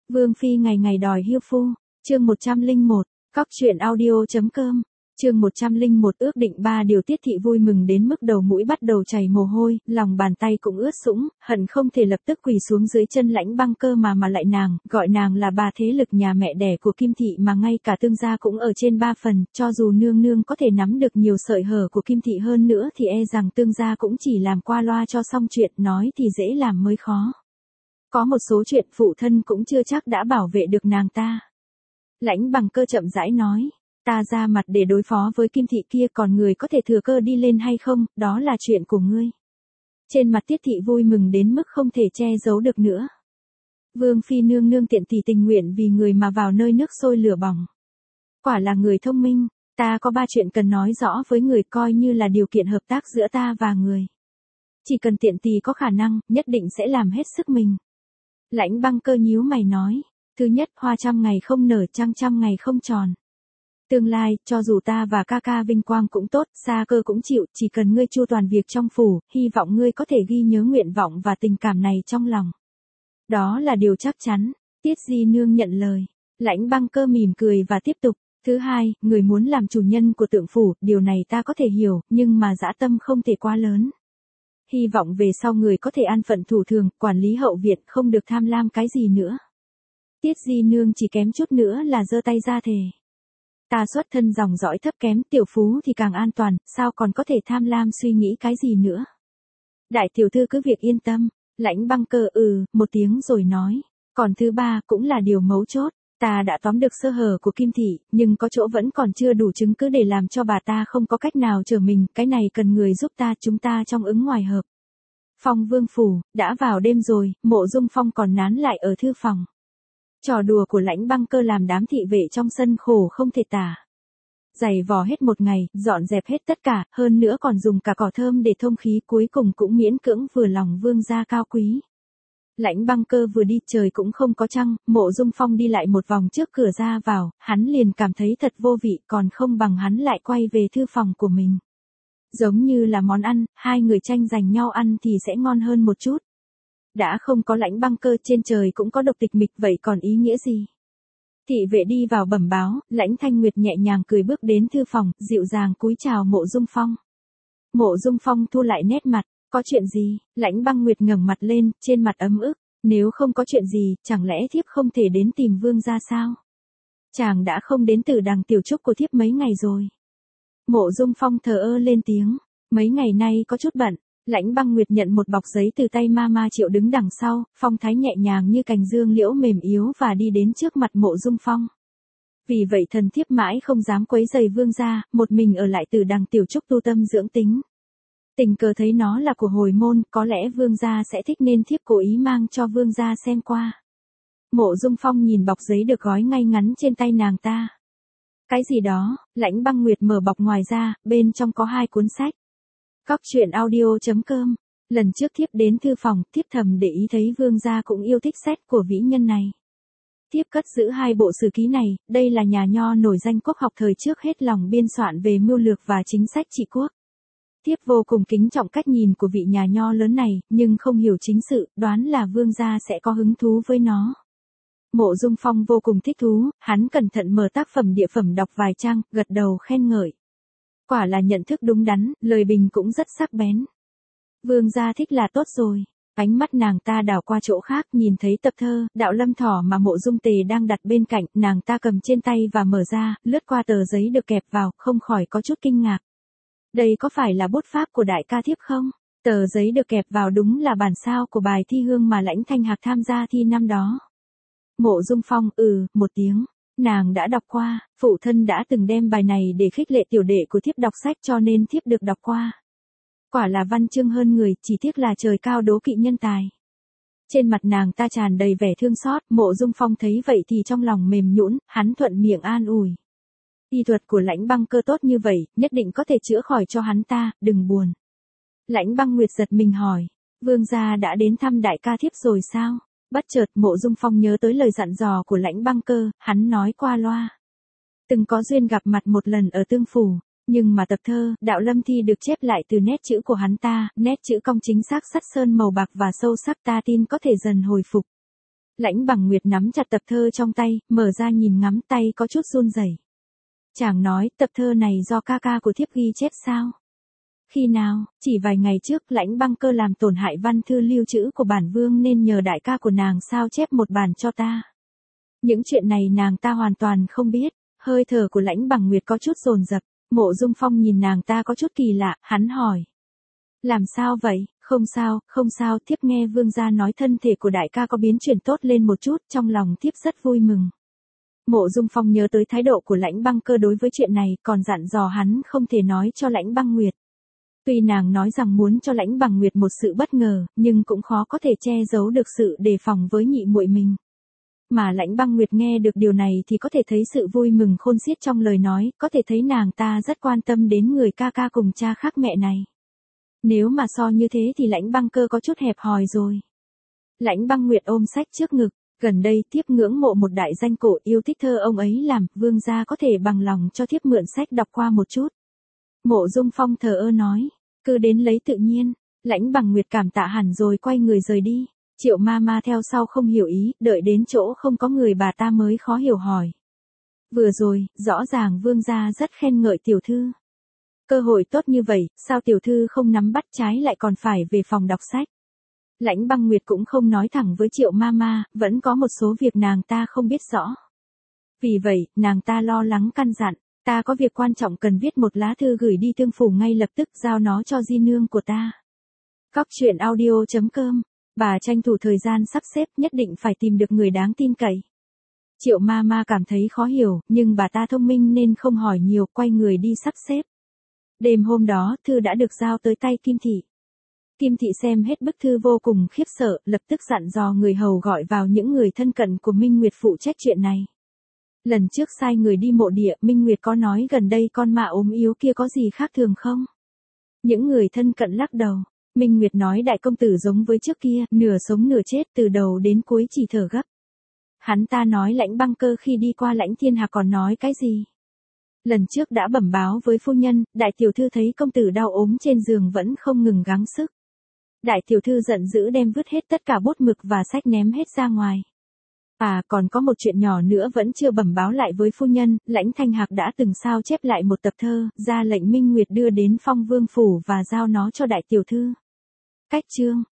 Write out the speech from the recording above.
Vương phi ngày ngày đòi hiêu phu, chương 101, cóc truyện audio.com, chương 101 ước định 3 điều. Tiết thị vui mừng đến mức đầu mũi bắt đầu chảy mồ hôi, lòng bàn tay cũng ướt sũng, hận không thể lập tức quỳ xuống dưới chân Lãnh Băng Cơ mà lại nàng, gọi nàng là bà thế lực nhà mẹ đẻ của Kim thị mà ngay cả tương gia cũng ở trên 3 phần, cho dù nương nương có thể nắm được nhiều sợi hở của Kim thị hơn nữa thì e rằng tương gia cũng chỉ làm qua loa cho xong chuyện, nói thì dễ làm mới khó. Có một số chuyện phụ thân cũng chưa chắc đã bảo vệ được nàng ta. Lãnh Bằng Cơ chậm rãi nói, ta ra mặt để đối phó với Kim thị kia, còn người có thể thừa cơ đi lên hay không, đó là chuyện của ngươi. Trên mặt Tiết thị vui mừng đến mức không thể che giấu được nữa. Vương phi nương nương tiện thì tình nguyện vì người mà vào nơi nước sôi lửa bỏng. Quả là người thông minh, ta có 3 chuyện cần nói rõ với người, coi như là điều kiện hợp tác giữa ta và người. Chỉ cần tiện tỳ có khả năng, nhất định sẽ làm hết sức mình. Lãnh Băng Cơ nhíu mày nói, thứ nhất, hoa trăm ngày không nở, trăng trăm ngày không tròn. Tương lai, cho dù ta và ca ca vinh quang cũng tốt, xa cơ cũng chịu, chỉ cần ngươi chu toàn việc trong phủ, hy vọng ngươi có thể ghi nhớ nguyện vọng và tình cảm này trong lòng. Đó là điều chắc chắn. Tiết di nương nhận lời. Lãnh Băng Cơ mỉm cười và tiếp tục. Thứ hai, người muốn làm chủ nhân của Tượng phủ, điều này ta có thể hiểu, nhưng mà dã tâm không thể quá lớn. Hy vọng về sau người có thể an phận thủ thường, quản lý hậu viện, không được tham lam cái gì nữa. Tiết di nương chỉ kém chút nữa là giơ tay ra thề. Ta xuất thân dòng dõi thấp kém, tiểu phú thì càng an toàn, sao còn có thể tham lam suy nghĩ cái gì nữa. Đại tiểu thư cứ việc yên tâm. Lãnh Băng Cơ một tiếng rồi nói. Còn thứ ba cũng là điều mấu chốt. Ta đã tóm được sơ hở của Kim thị, nhưng có chỗ vẫn còn chưa đủ chứng cứ để làm cho bà ta không có cách nào trở mình, cái này cần người giúp ta, chúng ta trong ứng ngoài hợp. Phong vương phủ, đã vào đêm rồi, Mộ Dung Phong còn nán lại ở thư phòng. Trò đùa của Lãnh Băng Cơ làm đám thị vệ trong sân khổ không thể tả. Giày vò hết một ngày, dọn dẹp hết tất cả, hơn nữa còn dùng cả cỏ thơm để thông khí, cuối cùng cũng miễn cưỡng vừa lòng vương gia cao quý. Lãnh Băng Cơ vừa đi, trời cũng không có trăng, Mộ Dung Phong đi lại một vòng trước cửa ra vào, hắn liền cảm thấy thật vô vị, còn không bằng hắn lại quay về thư phòng của mình. Giống như là món ăn, hai người tranh giành nhau ăn thì sẽ ngon hơn một chút. Đã không có Lãnh Băng Cơ, trên trời cũng có Độc Tịch Mịch, vậy còn ý nghĩa gì? Thị vệ đi vào bẩm báo, Lãnh Thanh Nguyệt nhẹ nhàng cười bước đến thư phòng, dịu dàng cúi chào Mộ Dung Phong. Mộ Dung Phong thu lại nét mặt, có chuyện gì? Lãnh Băng Nguyệt ngẩng mặt lên, trên mặt ấm ức, nếu không có chuyện gì, chẳng lẽ thiếp không thể đến tìm vương gia sao? Chàng đã không đến Tử Đằng tiểu trúc của thiếp mấy ngày rồi. Mộ Dung Phong thờ ơ lên tiếng, mấy ngày nay có chút bận. Lãnh Băng Nguyệt nhận một bọc giấy từ tay Mama Triệu đứng đằng sau, phong thái nhẹ nhàng như cành dương liễu mềm yếu và đi đến trước mặt Mộ Dung Phong. Vì vậy thần thiếp mãi không dám quấy rầy vương gia, một mình ở lại Tử Đằng tiểu trúc tu tâm dưỡng tính. Tình cờ thấy nó là của hồi môn, có lẽ vương gia sẽ thích nên thiếp cố ý mang cho vương gia xem qua. Mộ Dung Phong nhìn bọc giấy được gói ngay ngắn trên tay nàng ta. Cái gì đó? Lãnh Băng Nguyệt mở bọc ngoài ra, bên trong có 2 cuốn sách. Cóc truyện audio.com. Lần trước thiếp đến thư phòng, thiếp thầm để ý thấy vương gia cũng yêu thích sách của vĩ nhân này. Thiếp cất giữ 2 bộ sử ký này, đây là nhà nho nổi danh quốc học thời trước hết lòng biên soạn về mưu lược và chính sách trị quốc. Thiếp vô cùng kính trọng cách nhìn của vị nhà nho lớn này, nhưng không hiểu chính sự, đoán là vương gia sẽ có hứng thú với nó. Mộ Dung Phong vô cùng thích thú, hắn cẩn thận mở tác phẩm địa phẩm đọc vài trang, gật đầu khen ngợi. Quả là nhận thức đúng đắn, lời bình cũng rất sắc bén. Vương gia thích là tốt rồi. Ánh mắt nàng ta đảo qua chỗ khác, nhìn thấy tập thơ Đạo Lâm Thỏ mà Mộ Dung Tề đang đặt bên cạnh, nàng ta cầm trên tay và mở ra, lướt qua tờ giấy được kẹp vào, không khỏi có chút kinh ngạc. Đây có phải là bút pháp của đại ca thiếp không? Tờ giấy được kẹp vào đúng là bản sao của bài thi hương mà Lãnh Thanh Hạc tham gia thi năm đó. Mộ Dung Phong một tiếng. Nàng đã đọc qua, phụ thân đã từng đem bài này để khích lệ tiểu đệ của thiếp đọc sách cho nên thiếp được đọc qua. Quả là văn chương hơn người, chỉ tiếc là trời cao đố kỵ nhân tài. Trên mặt nàng ta tràn đầy vẻ thương xót, Mộ Dung Phong thấy vậy thì trong lòng mềm nhũn, hắn thuận miệng an ủi. Y thuật của Lãnh Băng Cơ tốt như vậy, nhất định có thể chữa khỏi cho hắn ta, đừng buồn. Lãnh Băng Nguyệt giật mình hỏi, vương gia đã đến thăm đại ca thiếp rồi sao? Bất chợt Mộ Dung Phong nhớ tới lời dặn dò của Lãnh Băng Cơ, hắn nói qua loa. Từng có duyên gặp mặt một lần ở Tương phủ, nhưng mà tập thơ Đạo Lâm Thi được chép lại từ nét chữ của hắn ta, nét chữ cong chính xác, sắt sơn màu bạc và sâu sắc, ta tin có thể dần hồi phục. Lãnh Bằng Nguyệt nắm chặt tập thơ trong tay, mở ra nhìn ngắm, tay có chút run rẩy. Chàng nói, tập thơ này do ca ca của thiếp ghi chép sao? Khi nào? Chỉ vài ngày trước, Lãnh Băng Cơ làm tổn hại văn thư lưu trữ của bản vương nên nhờ đại ca của nàng sao chép một bản cho ta. Những chuyện này nàng ta hoàn toàn không biết. Hơi thở của Lãnh Bằng Nguyệt có chút dồn dập. Mộ Dung Phong nhìn nàng ta có chút kỳ lạ, hắn hỏi. Làm sao vậy? Không sao, không sao, thiếp nghe vương gia nói thân thể của đại ca có biến chuyển tốt lên một chút, trong lòng thiếp rất vui mừng. Mộ Dung Phong nhớ tới thái độ của Lãnh Băng Cơ đối với chuyện này, còn dặn dò hắn không thể nói cho Lãnh Băng Nguyệt. Tuy nàng nói rằng muốn cho Lãnh Bằng Nguyệt một sự bất ngờ, nhưng cũng khó có thể che giấu được sự đề phòng với nhị muội mình. Mà Lãnh Băng Nguyệt nghe được điều này thì có thể thấy sự vui mừng khôn xiết trong lời nói, có thể thấy nàng ta rất quan tâm đến người ca ca cùng cha khác mẹ này. Nếu mà so như thế thì Lãnh Băng Cơ có chút hẹp hòi rồi. Lãnh Băng Nguyệt ôm sách trước ngực, gần đây thiếp ngưỡng mộ một đại danh cổ, yêu thích thơ ông ấy làm, vương gia có thể bằng lòng cho thiếp mượn sách đọc qua một chút. Mộ Dung Phong thờ ơ nói, cứ đến lấy tự nhiên. Lãnh Bằng Nguyệt cảm tạ hẳn rồi quay người rời đi. Triệu ma theo sau không hiểu ý, đợi đến chỗ không có người bà ta mới khó hiểu hỏi. Vừa rồi, rõ ràng vương gia rất khen ngợi tiểu thư. Cơ hội tốt như vậy, sao tiểu thư không nắm bắt, trái lại còn phải về phòng đọc sách? Lãnh Băng Nguyệt cũng không nói thẳng với Triệu ma, vẫn có một số việc nàng ta không biết rõ. Vì vậy, nàng ta lo lắng căn dặn, ta có việc quan trọng cần viết một lá thư gửi đi Tương Phủ ngay lập tức, giao nó cho di nương của ta. Cóc truyện audio.com. Bà tranh thủ thời gian sắp xếp, nhất định phải tìm được người đáng tin cậy. Triệu ma cảm thấy khó hiểu, nhưng bà ta thông minh nên không hỏi nhiều, quay người đi sắp xếp. Đêm hôm đó, thư đã được giao tới tay Kim Thị. Kim Thị xem hết bức thư vô cùng khiếp sợ, lập tức dặn dò người hầu gọi vào những người thân cận của Minh Nguyệt phụ trách chuyện này. Lần trước sai người đi mộ địa, Minh Nguyệt có nói gần đây con ma ốm yếu kia có gì khác thường không? Những người thân cận lắc đầu. Minh Nguyệt nói đại công tử giống với trước kia, nửa sống nửa chết, từ đầu đến cuối chỉ thở gấp. Hắn ta nói Lãnh Băng Cơ khi đi qua Lãnh Thiên Hạc còn nói cái gì? Lần trước đã bẩm báo với phu nhân, đại tiểu thư thấy công tử đau ốm trên giường vẫn không ngừng gắng sức. Đại tiểu thư giận dữ đem vứt hết tất cả bút mực và sách ném hết ra ngoài. À, còn có một chuyện nhỏ nữa vẫn chưa bẩm báo lại với phu nhân, Lãnh Thanh Hạc đã từng sao chép lại một tập thơ, ra lệnh Minh Nguyệt đưa đến Phong Vương phủ và giao nó cho đại tiểu thư. Cách chương